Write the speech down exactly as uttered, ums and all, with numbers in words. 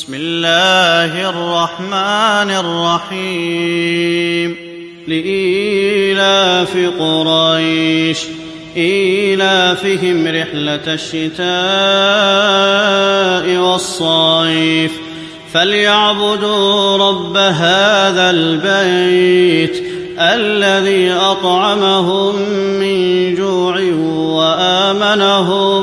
بسم الله الرحمن الرحيم لإيلاف قريش إيلافهم رحلة الشتاء والصيف فليعبدوا رب هذا البيت الذي أطعمهم من جوع وآمنهم